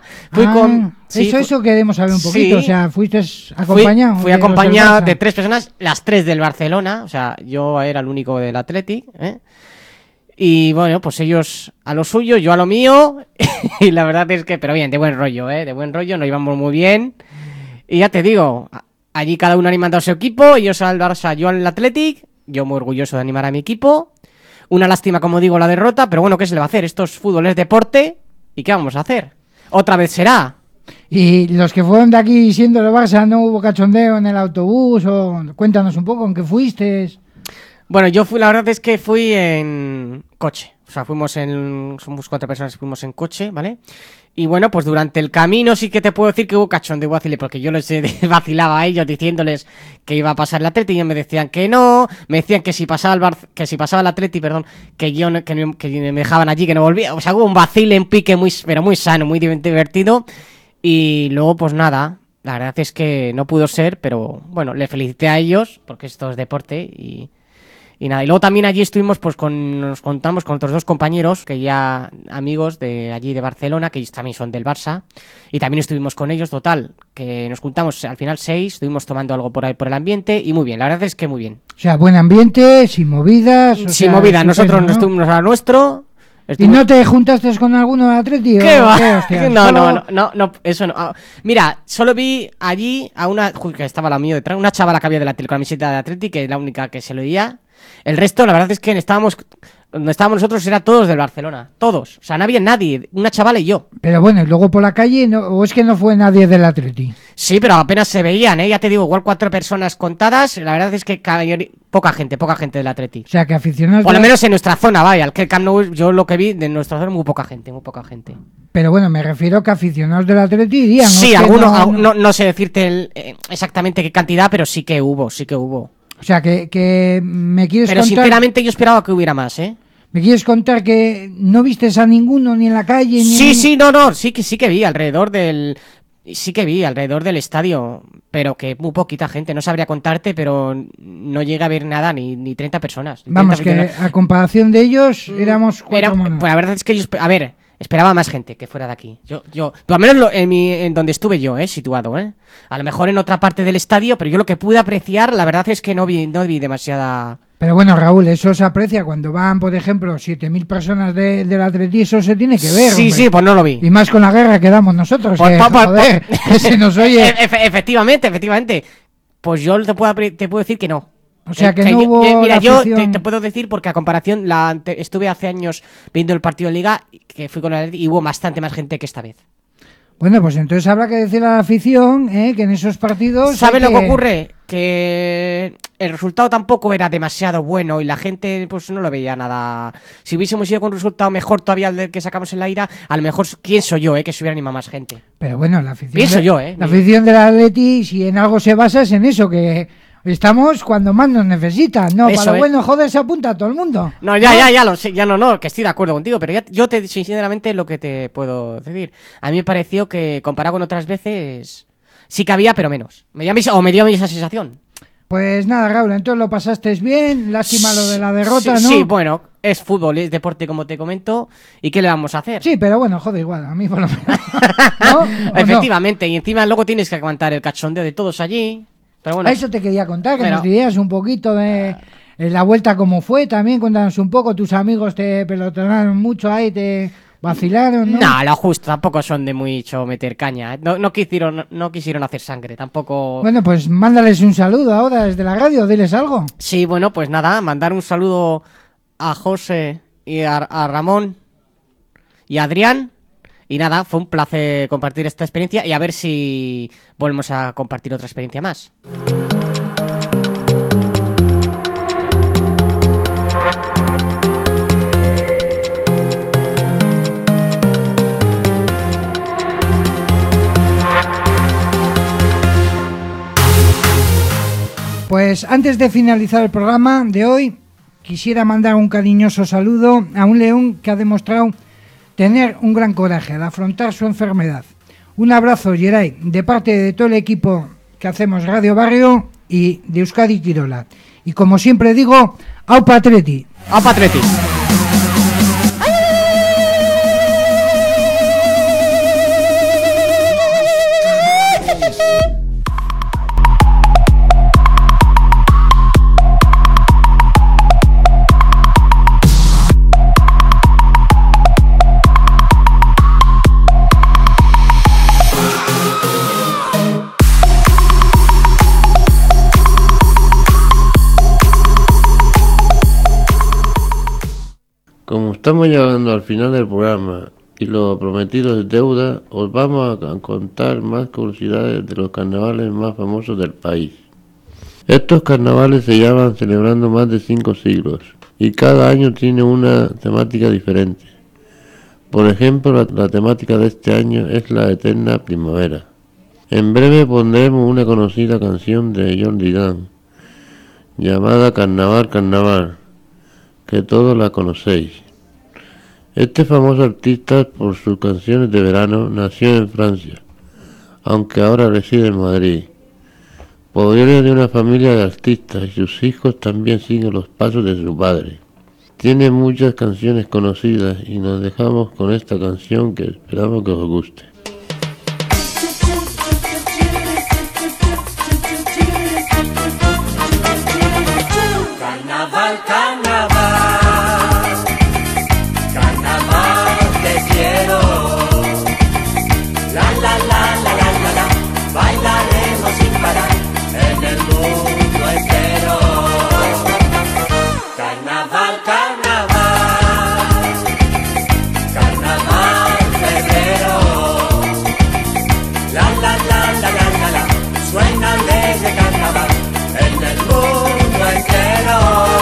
Eso queremos saber un poquito. Sí. O sea, ¿fuiste acompañado? Fui acompañado de 3 personas, las 3 del Barcelona. O sea, yo era el único del Athletic, ¿eh? Y bueno, pues ellos a lo suyo, yo a lo mío. Y la verdad es que, pero bien, de buen rollo, ¿eh? De buen rollo, nos íbamos muy bien. Y ya te digo, allí cada uno animando a su equipo. Ellos al Barça, yo al Athletic. Yo muy orgulloso de animar a mi equipo. Una lástima, como digo, la derrota, pero bueno, ¿qué se le va a hacer? Esto es fútbol, es deporte, ¿y qué vamos a hacer? Otra vez será. ¿Y los que fueron de aquí siendo el Barça, no hubo cachondeo en el autobús? O cuéntanos un poco, ¿en qué fuiste? Bueno, la verdad es que fui en coche. O sea, somos 4 personas que fuimos en coche, ¿vale? Y bueno, pues durante el camino sí que te puedo decir que hubo cachondeo, porque yo les vacilaba a ellos diciéndoles que iba a pasar el Atleti y ellos me decían que no, me decían que si pasaba el Atleti, que me dejaban allí, que no volvía. O sea, hubo un vacile, un pique pero muy sano, muy divertido. Y luego, pues nada, la verdad es que no pudo ser, pero bueno, le felicité a ellos, porque esto es deporte y nada, y luego también allí estuvimos, pues nos contamos con otros 2 compañeros, que ya amigos de allí de Barcelona, que ellos también son del Barça, y también estuvimos con ellos, total, que nos juntamos al final 6, estuvimos tomando algo por ahí por el ambiente, y muy bien, la verdad es que muy bien. O sea, buen ambiente, sin movidas. Sin movidas, nosotros nos estuvimos a nuestro. ¿Y no te juntaste con alguno de Atleti? ¿Qué va? No, eso no. Nos solo vi allí a una, que estaba la mía detrás, una chavala que había de la camiseta de Atleti, que es la única que se lo oía. El resto, la verdad es que donde estábamos nosotros era todos del Barcelona, todos, o sea, no había nadie, una chavala y yo. Pero bueno, y luego por la calle, ¿o es que no fue nadie del Atleti? Sí, pero apenas se veían, ya te digo, igual 4 personas contadas, la verdad es que poca gente del Atleti. O sea, que aficionados... Por lo menos en nuestra zona, vaya, al que el Camp Nou, yo lo que vi de nuestra zona, muy poca gente. Pero bueno, me refiero que aficionados del Atleti irían. Sí, algunos, no sé decirte exactamente qué cantidad, pero sí que hubo. O sea, que me quieres contar... Pero sinceramente yo esperaba que hubiera más, ¿eh? ¿Me quieres contar que no vistes a ninguno ni en la calle? Sí, sí que vi alrededor del... Sí que vi alrededor del estadio, pero que muy poquita gente. No sabría contarte, pero no llega a ver nada, ni 30 personas. Vamos, que a comparación de ellos éramos 4 monos. Pues la verdad es que ellos... A ver, esperaba más gente que fuera de aquí. Yo al menos en donde estuve yo, situado, A lo mejor en otra parte del estadio, pero yo lo que pude apreciar, la verdad es que no vi demasiada... Pero bueno, Raúl, eso se aprecia cuando van, por ejemplo, 7.000 personas del Atleti, eso se tiene que ver. Sí, hombre. Sí, pues no lo vi. Y más con la guerra que damos nosotros, joder, que se nos oye. Efectivamente. Pues yo te puedo decir que no. O sea, que no hubo mira, yo afición... te puedo decir, porque a comparación, estuve hace años viendo el partido de Liga, que fui con el Atleti, y hubo bastante más gente que esta vez. Bueno, pues entonces habrá que decir a la afición que en esos partidos... ¿Sabes lo que ocurre? Que el resultado tampoco era demasiado bueno y la gente pues no lo veía nada. Si hubiésemos ido con un resultado mejor todavía del que sacamos en la ira, a lo mejor pienso yo que se hubiera animado más gente. Pero bueno, la afición... Pienso yo, La afición del Atleti, si en algo se basa, es en eso, que... Estamos cuando más nos necesitan, ¿no? Eso, para lo bueno, joder, se apunta a todo el mundo. No, ya lo sé, que estoy de acuerdo contigo, pero yo sinceramente lo que te puedo decir. A mí me pareció que comparado con otras veces sí que había, pero menos. Me dio a mí esa sensación. Pues nada, Raúl, entonces lo pasaste bien, lástima lo de la derrota, ¿no? Sí, bueno, es fútbol, es deporte como te comento, ¿y qué le vamos a hacer? Sí, pero bueno, joder, igual, a mí por lo menos. ¿No? Efectivamente, y encima luego tienes que aguantar el cachondeo de todos allí. Pero bueno, a eso te quería contar, que nos dirías un poquito de la vuelta cómo fue también, cuéntanos un poco, tus amigos te pelotonaron mucho ahí, te vacilaron, ¿no? No, lo justo, tampoco son de mucho meter caña, no quisieron hacer sangre, tampoco... Bueno, pues mándales un saludo ahora desde la radio, diles algo. Sí, bueno, pues nada, mandar un saludo a José y a Ramón y a Adrián. Y nada, fue un placer compartir esta experiencia y a ver si volvemos a compartir otra experiencia más. Pues antes de finalizar el programa de hoy, quisiera mandar un cariñoso saludo a un león que ha demostrado tener un gran coraje al afrontar su enfermedad. Un abrazo, Geray, de parte de todo el equipo que hacemos Radio Barrio y de Euskadi Quirola. Y como siempre digo, ¡Aupa Atleti! ¡Aupa Atleti! Como estamos llegando al final del programa y lo prometido es deuda, os vamos a contar más curiosidades de los carnavales más famosos del país. Estos carnavales se llevan celebrando más de 5 siglos y cada año tiene una temática diferente. Por ejemplo, la temática de este año es la eterna primavera. En breve pondremos una conocida canción de John Lydon llamada Carnaval, Carnaval, que todos la conocéis. Este famoso artista, por sus canciones de verano, nació en Francia, aunque ahora reside en Madrid. Proviene de una familia de artistas y sus hijos también siguen los pasos de su padre. Tiene muchas canciones conocidas y nos dejamos con esta canción que esperamos que os guste. Carnaval, carnaval, carnaval te quiero. La la la la la la la, bailaremos sin parar en el mundo entero. Carnaval, carnaval, carnaval febrero. La la la la la la la, suena alegre carnaval en el mundo entero.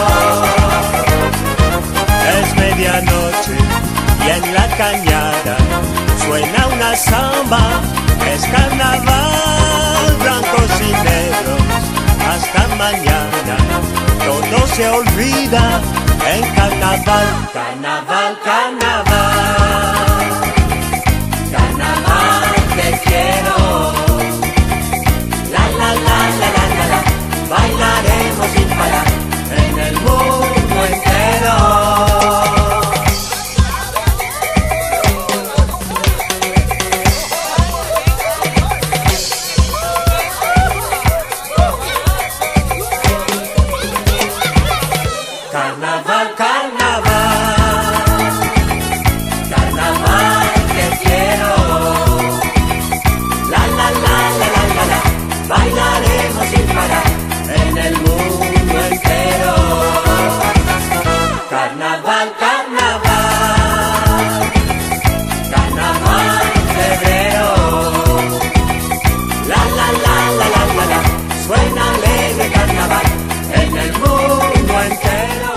Es medianoche y en la cañada suena una samba. Es carnaval, blancos y negros, hasta mañana. todo se olvida en carnaval. Carnaval, carnaval, carnaval te quiero. La la la la la la la, bailaremos sin parar en el mundo entero. Carnaval, carnaval, carnaval te quiero. La la la la la la la, bailaremos sin parar en el mundo entero. Carnaval, carnaval, carnaval febrero. La la la la la la la, suena alegre carnaval en el mundo entero.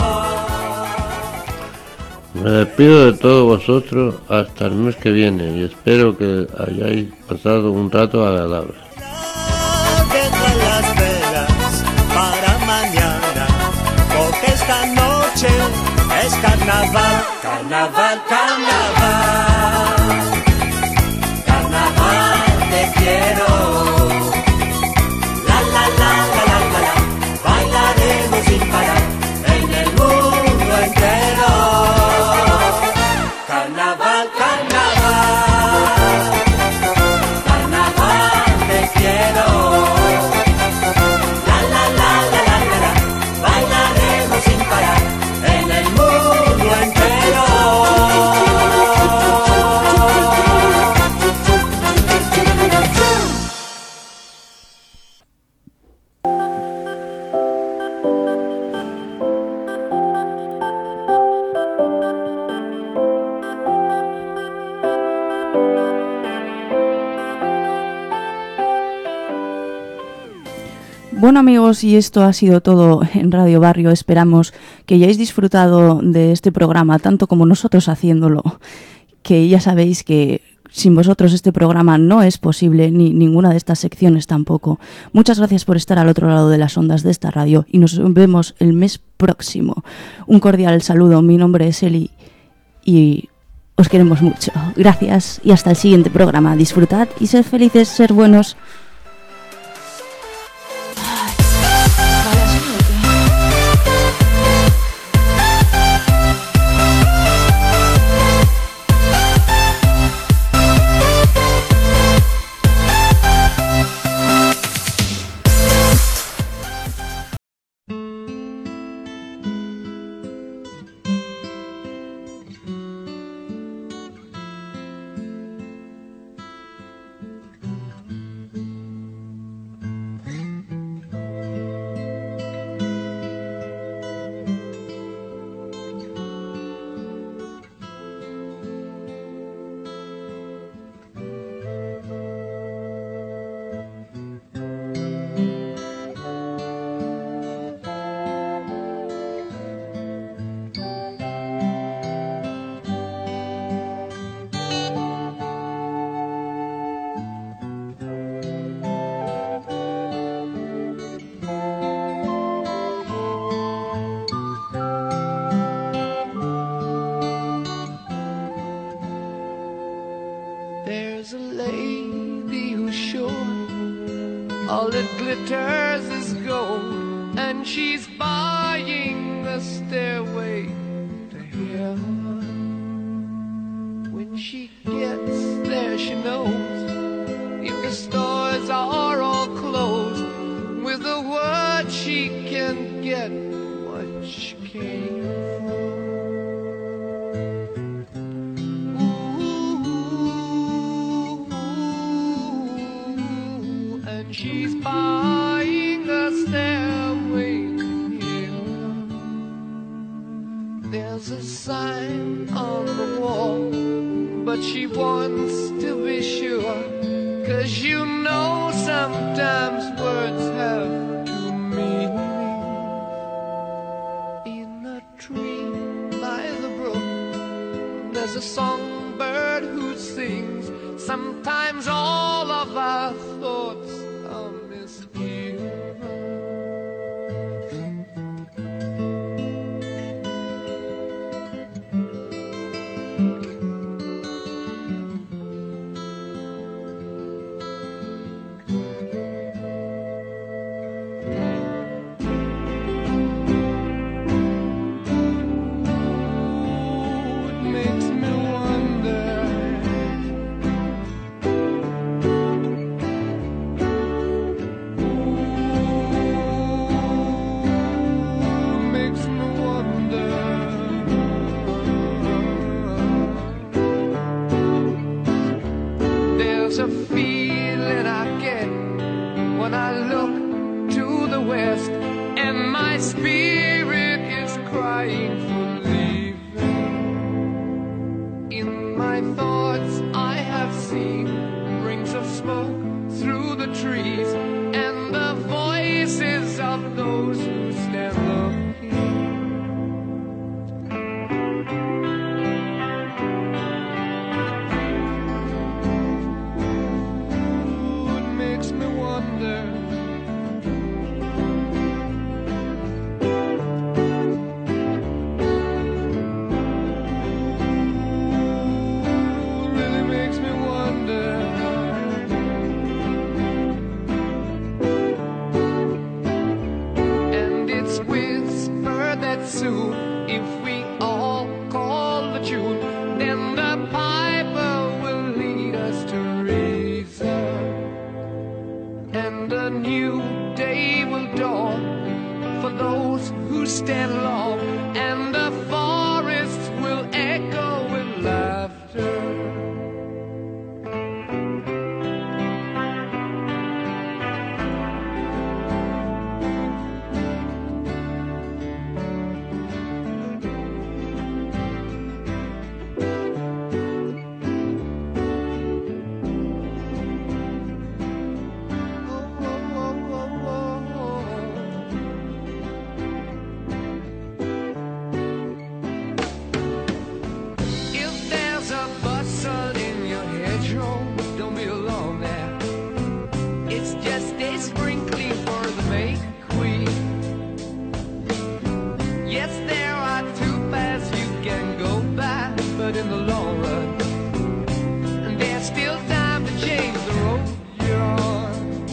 Me despido de todos vosotros hasta el mes que viene y espero que hayáis pasado un rato agradable. Deja las velas para mañana, porque esta noche es carnaval. Carnaval, carnaval, carnaval te quiero. La la la la la la la, bailaremos sin parar en el mundo entero. Carnaval, carnaval, carnaval te quiero. La la la la la la la, bailaremos sin parar en el mundo entero. Bueno amigos, y esto ha sido todo en Radio Barrio. Esperamos que hayáis disfrutado de este programa tanto como nosotros haciéndolo, que ya sabéis que sin vosotros este programa no es posible, ni ninguna de estas secciones tampoco. Muchas gracias por estar al otro lado de las ondas de esta radio y nos vemos el mes próximo. Un cordial saludo, mi nombre es Eli y os queremos mucho. Gracias y hasta el siguiente programa. Disfrutad y sed felices, ser buenos. There's a lady who's sure all that glitters is gold, and she's buying the stairway to heaven. When she gets there, she knows if the stores are all closed, with a word she can get what she came for. And she's buying a stairway to heaven. There's a sign on the wall, but she wants to be sure, 'cause you know sometimes words have two meanings. In a tree by the brook, there's a songbird who sings. Sometimes all of our thoughts are misgiven. It's a feeling I get when I look to the west, and my spirit is crying for leaving. In my thoughts I have seen rings of smoke through the trees, and the voices of those who stand looking. Soon, if we all call the tune, then the piper will lead us to reason, and a new day will dawn for those who stand long, and the forests will echo with laughter. But in the long run, there's still time to change the road you're on.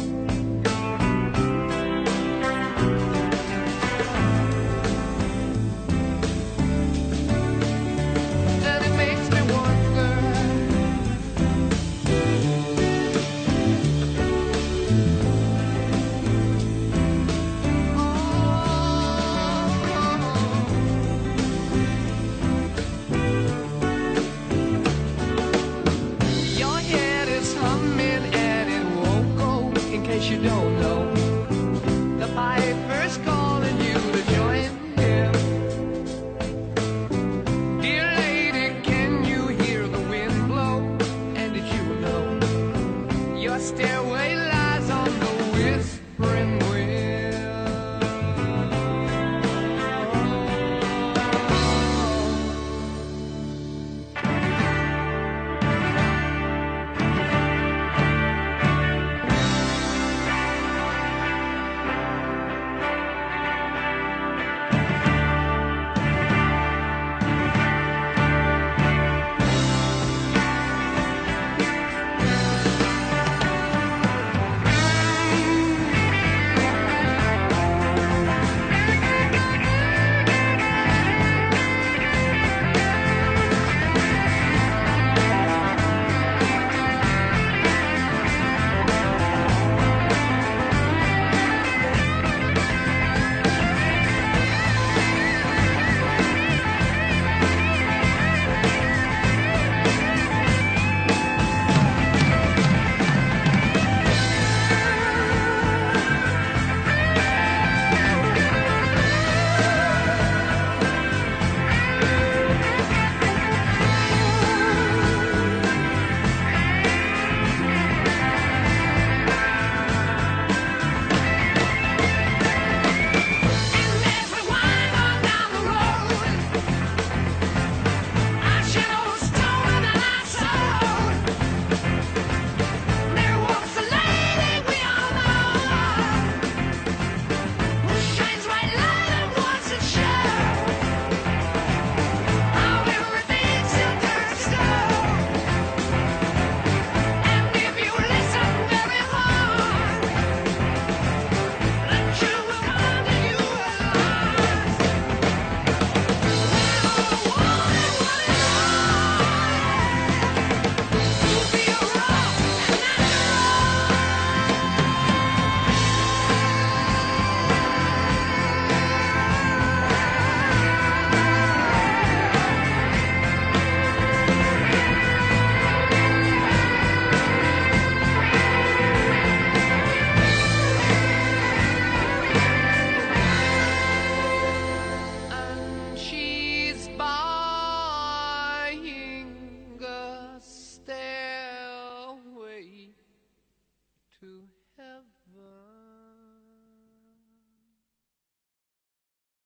And it makes me wonder, you don't know, the piper's calling you to join him. Dear lady, can you hear the wind blow? And did you know your stairway